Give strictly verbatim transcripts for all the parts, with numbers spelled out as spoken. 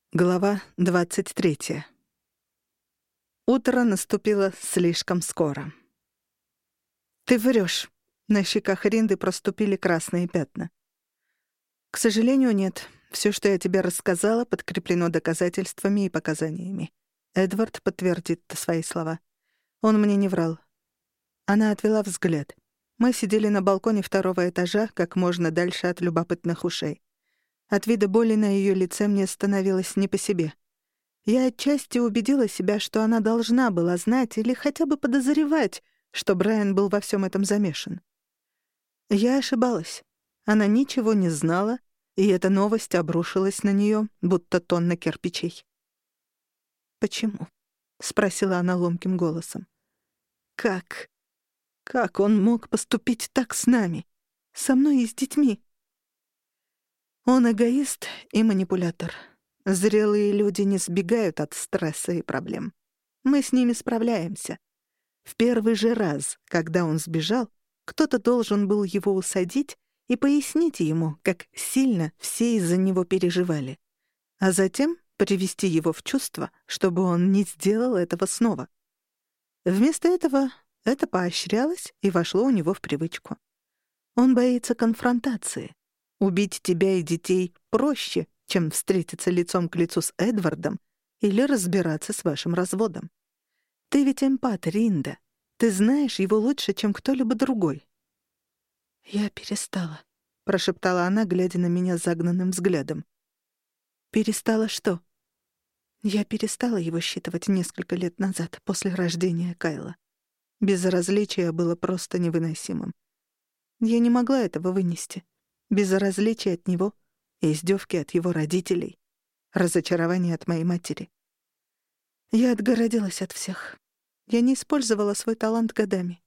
Глава двадцать третья. Утро наступило слишком скоро. «Ты врёшь!» На щеках Ринды проступили красные пятна. «К сожалению, нет. Всё, что я тебе рассказала, подкреплено доказательствами и показаниями. Эдвард подтвердит свои слова. Он мне не врал». Она отвела взгляд. Мы сидели на балконе второго этажа, как можно дальше от любопытных ушей. От вида боли на её лице мне становилось не по себе. Я отчасти убедила себя, что она должна была знать или хотя бы подозревать, что Брайан был во всём этом замешан. Я ошибалась. Она ничего не знала, и эта новость обрушилась на неё, будто тонна кирпичей. «Почему?» — спросила она ломким голосом. «Как? Как он мог поступить так с нами? Со мной и с детьми?» Он эгоист и манипулятор. Зрелые люди не сбегают от стресса и проблем. Мы с ними справляемся. В первый же раз, когда он сбежал, кто-то должен был его усадить и пояснить ему, как сильно все из-за него переживали, а затем привести его в чувство, чтобы он не сделал этого снова. Вместо этого это поощрялось и вошло у него в привычку. Он боится конфронтации. Убить тебя и детей проще, чем встретиться лицом к лицу с Эдвардом или разбираться с вашим разводом. Ты ведь эмпат, Ринда. Ты знаешь его лучше, чем кто-либо другой. «Я перестала», — прошептала она, глядя на меня загнанным взглядом. «Перестала что?» Я перестала его считывать несколько лет назад, после рождения Кайла. Безразличие было просто невыносимым. Я не могла этого вынести. Безразличие от него, издевки от его родителей, разочарование от моей матери. Я отгородилась от всех. Я не использовала свой талант годами.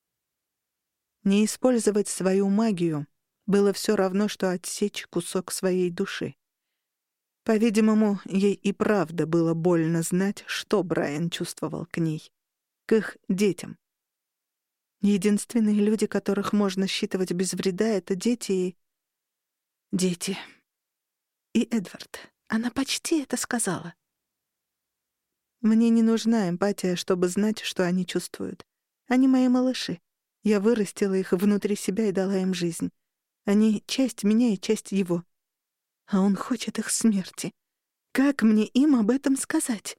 Не использовать свою магию было всё равно, что отсечь кусок своей души. По-видимому, ей и правда было больно знать, что Брайан чувствовал к ней, к их детям. Единственные люди, которых можно считывать без вреда, — это дети и... Дети. И Эдвард. Она почти это сказала. Мне не нужна эмпатия, чтобы знать, что они чувствуют. Они мои малыши. Я вырастила их внутри себя и дала им жизнь. Они — часть меня и часть его. А он хочет их смерти. Как мне им об этом сказать?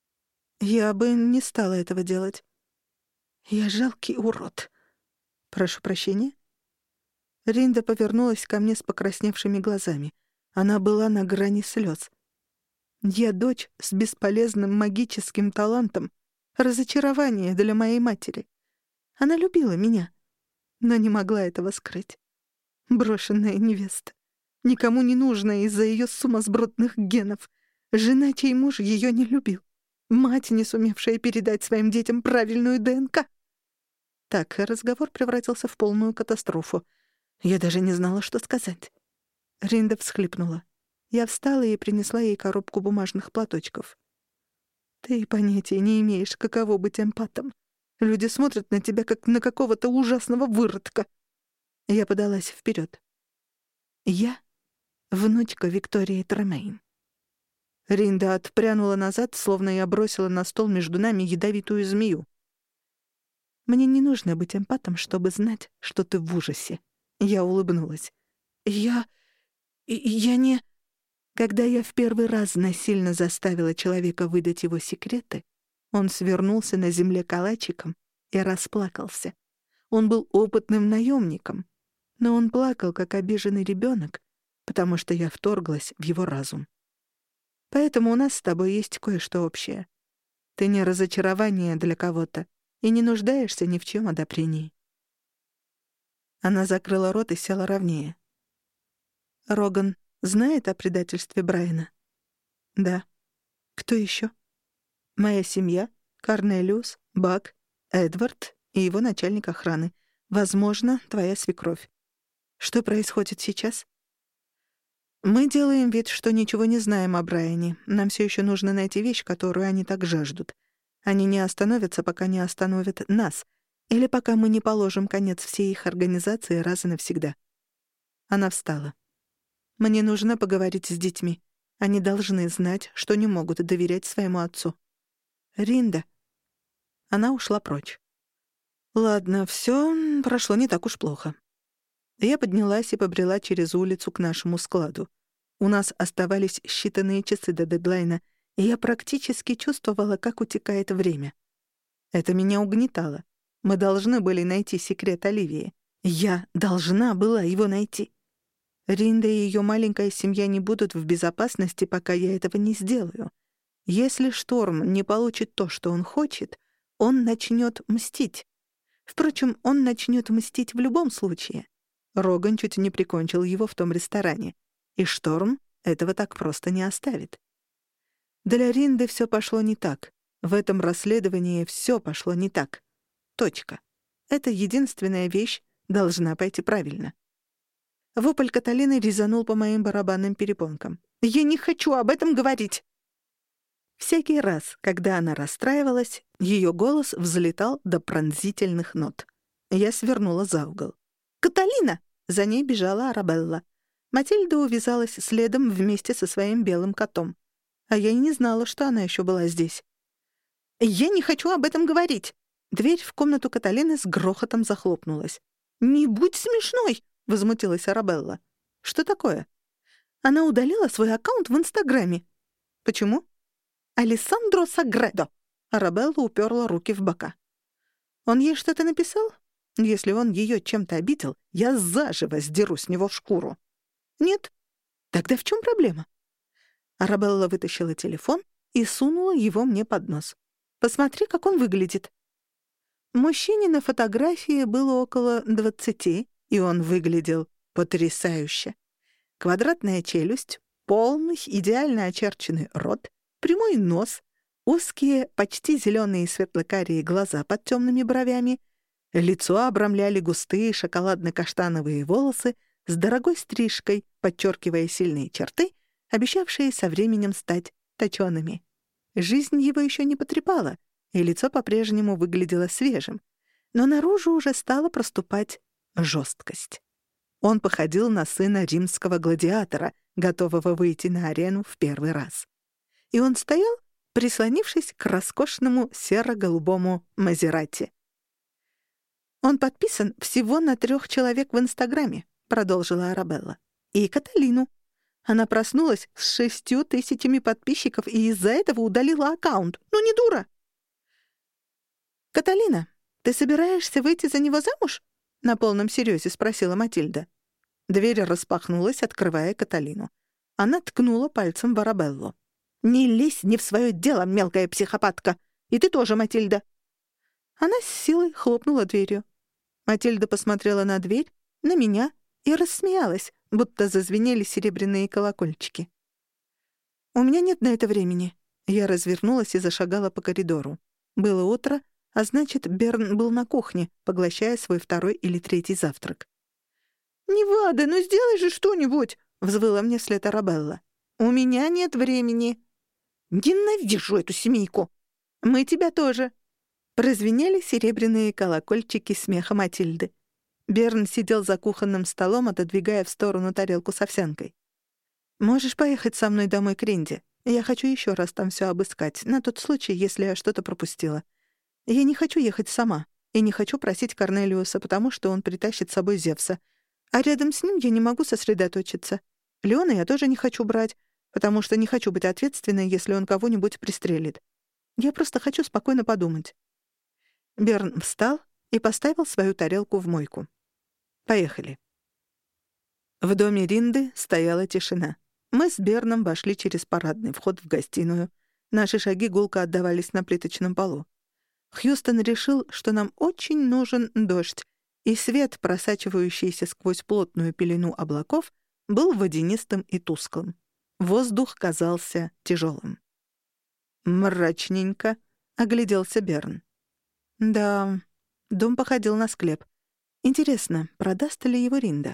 Я бы не стала этого делать. Я жалкий урод. Прошу прощения. Ринда повернулась ко мне с покрасневшими глазами. Она была на грани слез. Я дочь с бесполезным магическим талантом, разочарование для моей матери. Она любила меня, но не могла этого скрыть. Брошенная невеста, никому не нужная из-за её сумасбродных генов, жена, чей муж её не любил, мать, не сумевшая передать своим детям правильную ДНК. Так разговор превратился в полную катастрофу. Я даже не знала, что сказать. Ринда всхлипнула. Я встала и принесла ей коробку бумажных платочков. «Ты понятия не имеешь, каково быть эмпатом. Люди смотрят на тебя, как на какого-то ужасного выродка». Я подалась вперед. «Я — внучка Виктории Тремейн». Ринда отпрянула назад, словно я бросила на стол между нами ядовитую змею. «Мне не нужно быть эмпатом, чтобы знать, что ты в ужасе». Я улыбнулась. «Я... я не...» Когда я в первый раз насильно заставила человека выдать его секреты, он свернулся на земле калачиком и расплакался. Он был опытным наемником, но он плакал, как обиженный ребенок, потому что я вторглась в его разум. Поэтому у нас с тобой есть кое-что общее. Ты не разочарование для кого-то и не нуждаешься ни в чем одобрении». Она закрыла рот и села ровнее. «Роган знает о предательстве Брайана?» «Да». «Кто еще?» «Моя семья, Корнелиус, Бак, Эдвард и его начальник охраны. Возможно, твоя свекровь. Что происходит сейчас?» «Мы делаем вид, что ничего не знаем о Брайане. Нам все еще нужно найти вещь, которую они так жаждут. Они не остановятся, пока не остановят нас, или пока мы не положим конец всей их организации раз и навсегда». Она встала. «Мне нужно поговорить с детьми. Они должны знать, что не могут доверять своему отцу. Ринда. Она ушла прочь. Ладно, всё прошло не так уж плохо. Я поднялась и побрела через улицу к нашему складу. У нас оставались считанные часы до дедлайна, и я практически чувствовала, как утекает время. Это меня угнетало. Мы должны были найти секрет Оливии. Я должна была его найти. Ринда и её маленькая семья не будут в безопасности, пока я этого не сделаю. Если Шторм не получит то, что он хочет, он начнёт мстить. Впрочем, он начнёт мстить в любом случае. Роган чуть не прикончил его в том ресторане. И Шторм этого так просто не оставит. Для Ринды всё пошло не так. В этом расследовании всё пошло не так. Точка. Это единственная вещь должна пойти правильно. Вопль Каталины резанул по моим барабанным перепонкам. «Я не хочу об этом говорить!» Всякий раз, когда она расстраивалась, её голос взлетал до пронзительных нот. Я свернула за угол. «Каталина!» — за ней бежала Арабелла. Матильда увязалась следом вместе со своим белым котом. А я и не знала, что она ещё была здесь. «Я не хочу об этом говорить!» Дверь в комнату Каталины с грохотом захлопнулась. «Не будь смешной!» — возмутилась Арабелла. «Что такое?» Она удалила свой аккаунт в Инстаграме. «Почему?» «Алессандро Сагредо!» Арабелла уперла руки в бока. «Он ей что-то написал? Если он её чем-то обидел, я заживо сдеру с него шкуру». «Нет? Тогда в чём проблема?» Арабелла вытащила телефон и сунула его мне под нос. «Посмотри, как он выглядит». Мужчине на фотографии было около двадцати, и он выглядел потрясающе. Квадратная челюсть, полный, идеально очерченный рот, прямой нос, узкие, почти зелёные светло-карие глаза под тёмными бровями, лицо обрамляли густые шоколадно-каштановые волосы с дорогой стрижкой, подчеркивая сильные черты, обещавшие со временем стать точёными. Жизнь его ещё не потрепала, и лицо по-прежнему выглядело свежим, но наружу уже стала проступать жёсткость. Он походил на сына римского гладиатора, готового выйти на арену в первый раз. И он стоял, прислонившись к роскошному серо-голубому Мазерати. «Он подписан всего на трёх человек в Инстаграме», — продолжила Арабелла. «И Каталину. Она проснулась с шестью тысячами подписчиков и из-за этого удалила аккаунт. Ну не дура!» «Каталина, ты собираешься выйти за него замуж?» — на полном серьёзе спросила Матильда. Дверь распахнулась, открывая Каталину. Она ткнула пальцем в Арабеллу. «Не лезь не в своё дело, мелкая психопатка! И ты тоже, Матильда!» Она с силой хлопнула дверью. Матильда посмотрела на дверь, на меня и рассмеялась, будто зазвенели серебряные колокольчики. «У меня нет на это времени». Я развернулась и зашагала по коридору. Было утро, а значит, Берн был на кухне, поглощая свой второй или третий завтрак. «Невада, ну сделай же что-нибудь!» — взвыла мне вслед Арабелла. «У меня нет времени». «Ненавижу эту семейку!» «Мы тебя тоже!» Прозвенели серебряные колокольчики смеха Матильды. Берн сидел за кухонным столом, отодвигая в сторону тарелку с овсянкой. «Можешь поехать со мной домой к Ринде? Я хочу ещё раз там всё обыскать, на тот случай, если я что-то пропустила. Я не хочу ехать сама, и не хочу просить Корнелиуса, потому что он притащит с собой Зевса. А рядом с ним я не могу сосредоточиться. Леона я тоже не хочу брать, потому что не хочу быть ответственной, если он кого-нибудь пристрелит. Я просто хочу спокойно подумать». Берн встал и поставил свою тарелку в мойку. «Поехали». В доме Ринды стояла тишина. Мы с Берном вошли через парадный вход в гостиную. Наши шаги гулко отдавались на плиточном полу. Хьюстон решил, что нам очень нужен дождь, и свет, просачивающийся сквозь плотную пелену облаков, был водянистым и тусклым. Воздух казался тяжелым. «Мрачненько», — огляделся Берн. «Да, дом походил на склеп. Интересно, продаст ли его Ринда?»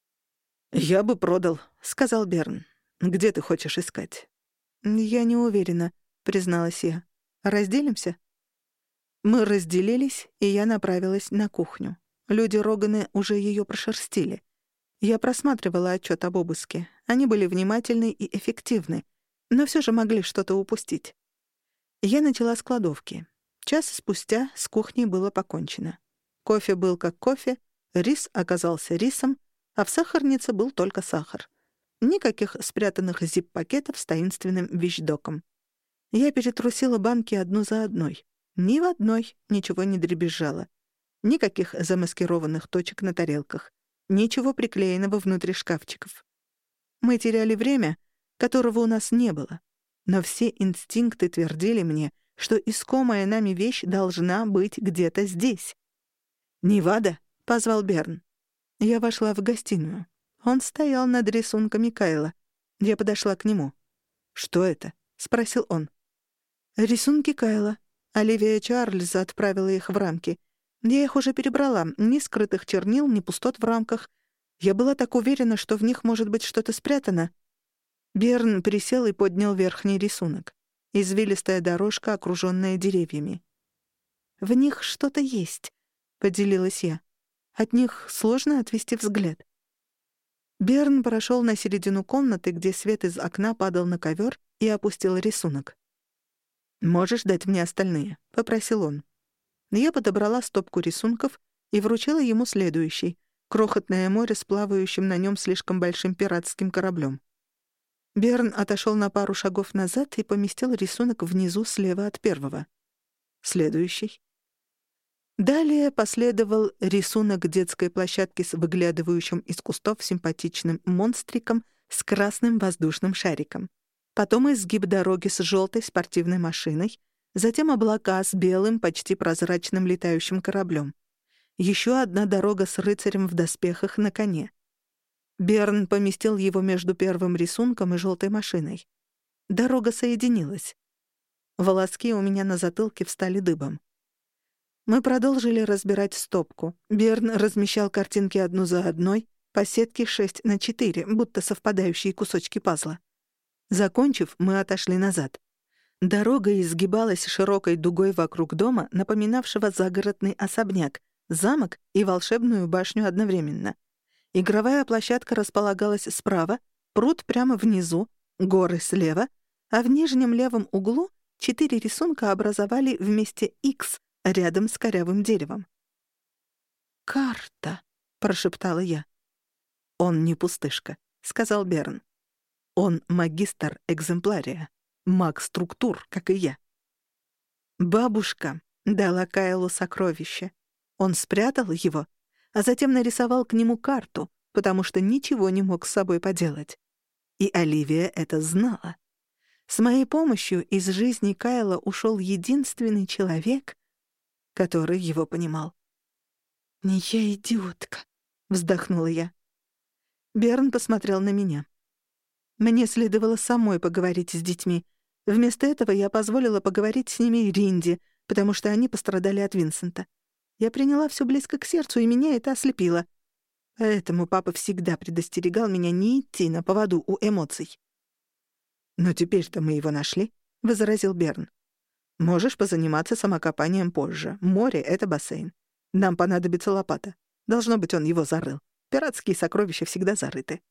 «Я бы продал», — сказал Берн. «Где ты хочешь искать?» «Я не уверена», — призналась я. «Разделимся?» Мы разделились, и я направилась на кухню. Люди Роганы уже её прошерстили. Я просматривала отчёт об обыске. Они были внимательны и эффективны. но все же могли что-то упустить. Я начала с кладовки. Час спустя с кухней было покончено. Кофе был как кофе, рис оказался рисом, а в сахарнице был только сахар. Никаких спрятанных зип-пакетов с таинственным вещдоком. Я перетрусила банки одну за одной. Ни в одной ничего не дребезжало. Никаких замаскированных точек на тарелках. Ничего приклеенного внутри шкафчиков. Мы теряли время, которого у нас не было. Но все инстинкты твердили мне, что искомая нами вещь должна быть где-то здесь. «Невада?» — позвал Берн. Я вошла в гостиную. Он стоял над рисунками Кайла. Я подошла к нему. «Что это?» — спросил он. «Рисунки Кайла. Оливия Чарльз отправила их в рамки. Я их уже перебрала. Ни скрытых чернил, ни пустот в рамках. Я была так уверена, что в них может быть что-то спрятано». Берн присел и поднял верхний рисунок. Извилистая дорожка, окружённая деревьями. «В них что-то есть», — поделилась я. «От них сложно отвести взгляд». Берн прошёл на середину комнаты, где свет из окна падал на ковёр, и опустил рисунок. «Можешь дать мне остальные?» — попросил он. Я подобрала стопку рисунков и вручила ему следующий — крохотное море с плавающим на нём слишком большим пиратским кораблём. Берн отошёл на пару шагов назад и поместил рисунок внизу слева от первого. Следующий. Далее последовал рисунок детской площадки с выглядывающим из кустов симпатичным монстриком с красным воздушным шариком. Потом изгиб дороги с жёлтой спортивной машиной, затем облака с белым, почти прозрачным летающим кораблём. Ещё одна дорога с рыцарем в доспехах на коне. Берн поместил его между первым рисунком и жёлтой машиной. Дорога соединилась. Волоски у меня на затылке встали дыбом. Мы продолжили разбирать стопку. Берн размещал картинки одну за одной, по сетке шесть на четыре, будто совпадающие кусочки пазла. Закончив, мы отошли назад. Дорога изгибалась широкой дугой вокруг дома, напоминавшего загородный особняк, замок и волшебную башню одновременно. Игровая площадка располагалась справа, пруд прямо внизу, горы слева, а в нижнем левом углу четыре рисунка образовали вместе X рядом с корявым деревом. «Карта», — прошептала я. «Он не пустышка», — сказал Берн. «Он магистр экземплария, маг структур, как и я». Бабушка дала Кайлу сокровище. Он спрятал его, а затем нарисовал к нему карту, потому что ничего не мог с собой поделать. И Оливия это знала. С моей помощью из жизни Кайла ушел единственный человек, который его понимал. «Не я идиотка», — вздохнула я. Берн посмотрел на меня. Мне следовало самой поговорить с детьми. Вместо этого я позволила поговорить с ними Ринди, потому что они пострадали от Винсента. Я приняла всё близко к сердцу, и меня это ослепило. Поэтому папа всегда предостерегал меня не идти на поводу у эмоций. «Но теперь-то мы его нашли», — возразил Берн. «Можешь позаниматься самокопанием позже. Море — это бассейн. Нам понадобится лопата. Должно быть, он его зарыл. Пиратские сокровища всегда зарыты».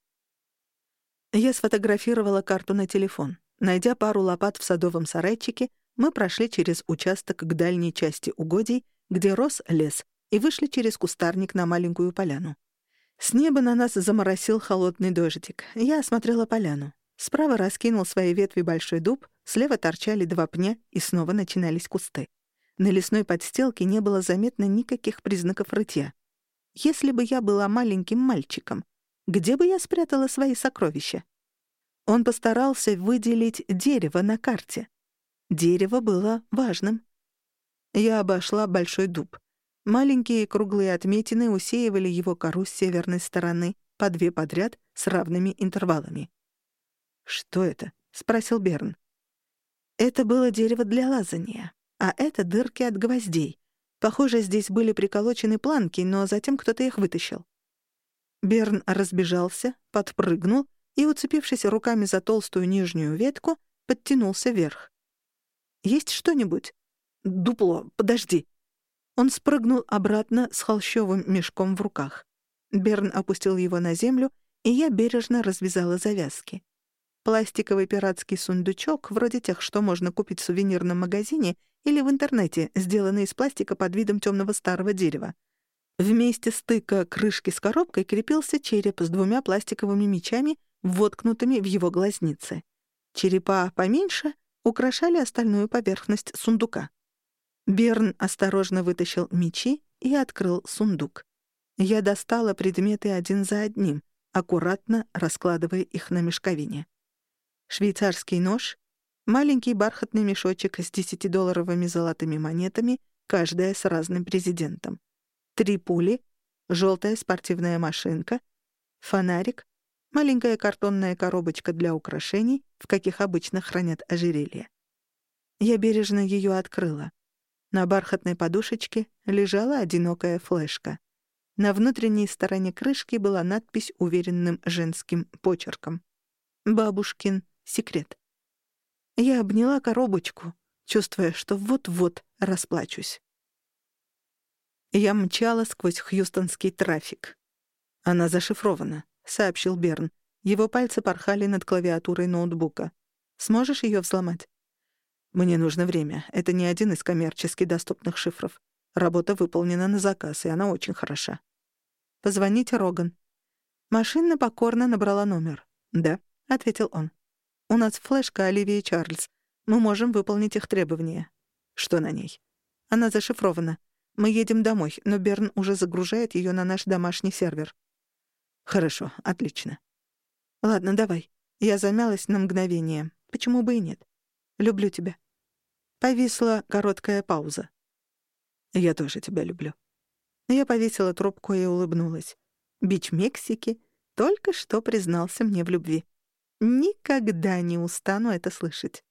Я сфотографировала карту на телефон. Найдя пару лопат в садовом сарайчике, мы прошли через участок к дальней части угодий, где рос лес, и вышли через кустарник на маленькую поляну. С неба на нас заморосил холодный дождик. Я осмотрела поляну. Справа раскинул свои ветви большой дуб, слева торчали два пня, и снова начинались кусты. На лесной подстилке не было заметно никаких признаков рытья. Если бы я была маленьким мальчиком, где бы я спрятала свои сокровища? Он постарался выделить дерево на карте. Дерево было важным. Я обошла большой дуб. Маленькие круглые отметины усеивали его кору с северной стороны, по две подряд, с равными интервалами. «Что это?» — спросил Берн. Это было дерево для лазания, а это дырки от гвоздей. Похоже, здесь были приколочены планки, но затем кто-то их вытащил. Берн разбежался, подпрыгнул и, уцепившись руками за толстую нижнюю ветку, подтянулся вверх. «Есть что-нибудь?» «Дупло, подожди». Он спрыгнул обратно с холщовым мешком в руках. Берн опустил его на землю, и я бережно развязала завязки. Пластиковый пиратский сундучок, вроде тех, что можно купить в сувенирном магазине или в интернете, сделанный из пластика под видом темного старого дерева. В месте стыка крышки с коробкой крепился череп с двумя пластиковыми мечами, воткнутыми в его глазницы. Черепа поменьше украшали остальную поверхность сундука. Берн осторожно вытащил мечи и открыл сундук. Я достала предметы один за одним, аккуратно раскладывая их на мешковине. Швейцарский нож, маленький бархатный мешочек с десятидолларовыми золотыми монетами, каждая с разным президентом. Три пули, желтая спортивная машинка, фонарик, маленькая картонная коробочка для украшений, в каких обычно хранят ожерелья. Я бережно ее открыла. На бархатной подушечке лежала одинокая флешка. На внутренней стороне крышки была надпись уверенным женским почерком. «Бабушкин секрет». Я обняла коробочку, чувствуя, что вот-вот расплачусь. Я мчала сквозь хьюстонский трафик. «Она зашифрована», — сообщил Берн. Его пальцы порхали над клавиатурой ноутбука. «Сможешь ее взломать?» «Мне нужно время. Это не один из коммерчески доступных шифров. Работа выполнена на заказ, и она очень хороша». «Позвоните Роган». Машина покорно набрала номер. «Да», — ответил он. «У нас флешка Оливии Чарльз. Мы можем выполнить их требования». «Что на ней?» «Она зашифрована. Мы едем домой, но Берн уже загружает ее на наш домашний сервер». «Хорошо, отлично». «Ладно, давай». Я замялась на мгновение. Почему бы и нет? «Люблю тебя». Повисла короткая пауза. «Я тоже тебя люблю». Я повесила трубку и улыбнулась. Бич Мексики только что признался мне в любви. Никогда не устану это слышать.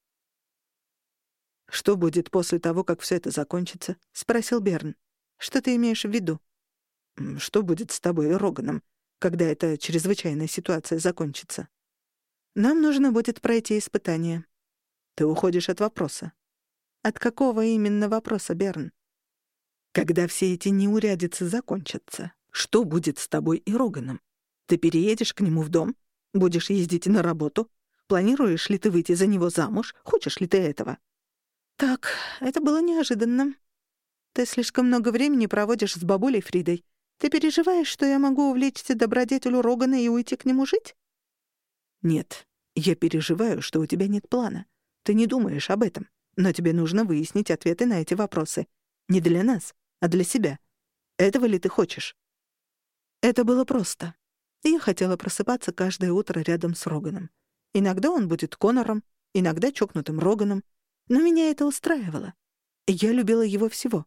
«Что будет после того, как все это закончится?» — спросил Берн. «Что ты имеешь в виду?» «Что будет с тобой и Роганом, когда эта чрезвычайная ситуация закончится?» «Нам нужно будет пройти испытание». «Ты уходишь от вопроса». «От какого именно вопроса, Берн?» «Когда все эти неурядицы закончатся, что будет с тобой и Роганом? Ты переедешь к нему в дом? Будешь ездить на работу? Планируешь ли ты выйти за него замуж? Хочешь ли ты этого?» «Так, это было неожиданно. Ты слишком много времени проводишь с бабулей Фридой. Ты переживаешь, что я могу увлечься добродетелю Рогана и уйти к нему жить?» «Нет, я переживаю, что у тебя нет плана. Ты не думаешь об этом, но тебе нужно выяснить ответы на эти вопросы. Не для нас, а для себя. Этого ли ты хочешь?» Это было просто. Я хотела просыпаться каждое утро рядом с Роганом. Иногда он будет Конором, иногда чокнутым Роганом, но меня это устраивало. Я любила его всего.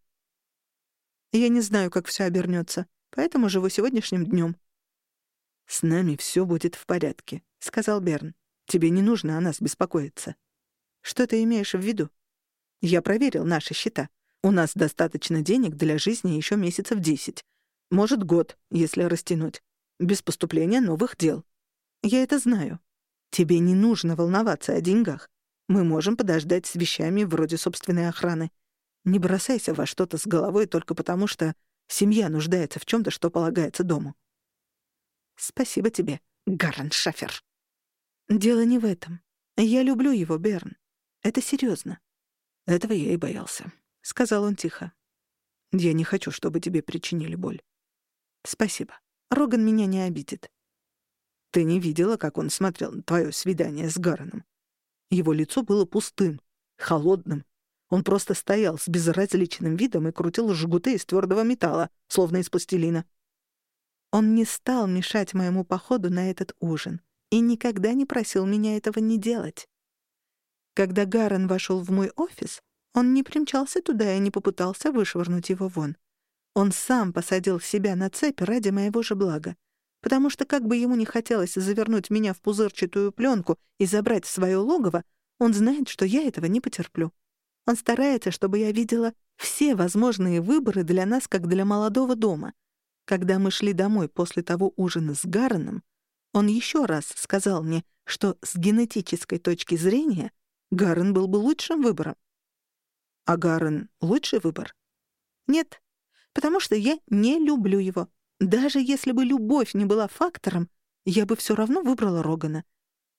Я не знаю, как все обернется, поэтому живу сегодняшним днем. «С нами все будет в порядке», — сказал Берн. «Тебе не нужно о нас беспокоиться». «Что ты имеешь в виду?» «Я проверил наши счета. У нас достаточно денег для жизни еще месяцев десять. Может, год, если растянуть. Без поступления новых дел». «Я это знаю». «Тебе не нужно волноваться о деньгах. Мы можем подождать с вещами вроде собственной охраны. Не бросайся во что-то с головой только потому, что семья нуждается в чем-то, что полагается дому». «Спасибо тебе, Гаррен Шафер». «Дело не в этом. Я люблю его, Берн. Это серьезно». «Этого я и боялся», — сказал он тихо. «Я не хочу, чтобы тебе причинили боль». «Спасибо. Роган меня не обидит». «Ты не видела, как он смотрел на твое свидание с Гарреном? Его лицо было пустым, холодным. Он просто стоял с безразличным видом и крутил жгуты из твердого металла, словно из пластилина». Он не стал мешать моему походу на этот ужин и никогда не просил меня этого не делать. Когда Гаррен вошел в мой офис, он не примчался туда и не попытался вышвырнуть его вон. Он сам посадил себя на цепь ради моего же блага, потому что как бы ему ни хотелось завернуть меня в пузырчатую пленку и забрать в свое логово, он знает, что я этого не потерплю. Он старается, чтобы я видела все возможные выборы для нас, как для молодого дома. Когда мы шли домой после того ужина с Гарреном, он еще раз сказал мне, что с генетической точки зрения Гаррен был бы лучшим выбором. А Гаррен — лучший выбор? Нет, потому что я не люблю его. Даже если бы любовь не была фактором, я бы все равно выбрала Рогана.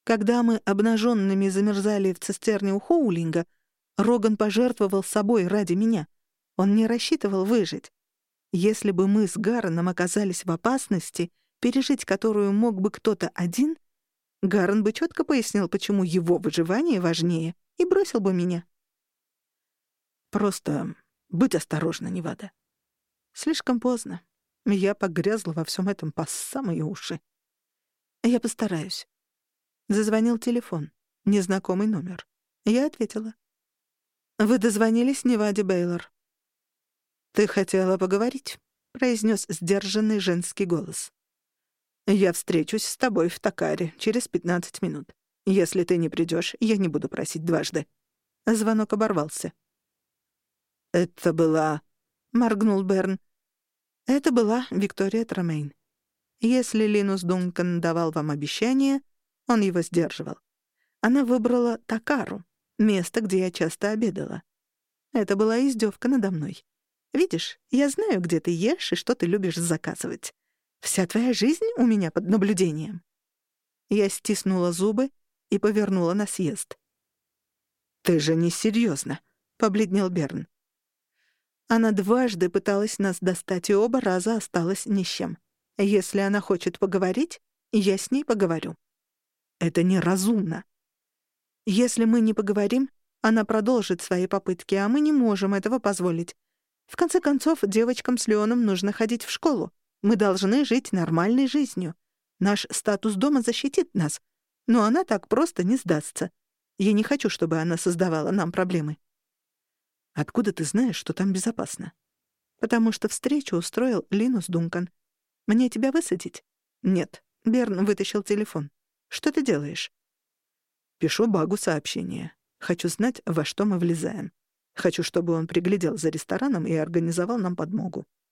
Когда мы обнаженными замерзали в цистерне у Хоулинга, Роган пожертвовал собой ради меня. Он не рассчитывал выжить. Если бы мы с Гарреном оказались в опасности, пережить которую мог бы кто-то один, Гаррен бы четко пояснил, почему его выживание важнее, и бросил бы меня. Просто будь осторожна, Невада. Слишком поздно. Я погрязла во всем этом по самые уши. Я постараюсь. Зазвонил телефон. Незнакомый номер. Я ответила. «Вы дозвонились Неваде Бейлор». «Ты хотела поговорить?» — произнес сдержанный женский голос. «Я встречусь с тобой в Такаре через пятнадцать минут. Если ты не придешь, я не буду просить дважды». Звонок оборвался. «Это была...» — моргнул Берн. «Это была Виктория Тромейн. Если Линус Дункан давал вам обещание, он его сдерживал. Она выбрала Такару, место, где я часто обедала. Это была издевка надо мной. Видишь, я знаю, где ты ешь и что ты любишь заказывать. Вся твоя жизнь у меня под наблюдением». Я стиснула зубы и повернула на съезд. «Ты же не серьезно, побледнел Берн. Она дважды пыталась нас достать, и оба раза осталась ни с чем. Если она хочет поговорить, я с ней поговорю. Это неразумно. Если мы не поговорим, она продолжит свои попытки, а мы не можем этого позволить. В конце концов, девочкам с Леоном нужно ходить в школу. Мы должны жить нормальной жизнью. Наш статус дома защитит нас, но она так просто не сдастся. Я не хочу, чтобы она создавала нам проблемы». «Откуда ты знаешь, что там безопасно?» «Потому что встречу устроил Линус Дункан. Мне тебя высадить?» «Нет». Берн вытащил телефон. «Что ты делаешь?» «Пишу Багу сообщение. Хочу знать, во что мы влезаем. Хочу, чтобы он приглядел за рестораном и организовал нам подмогу.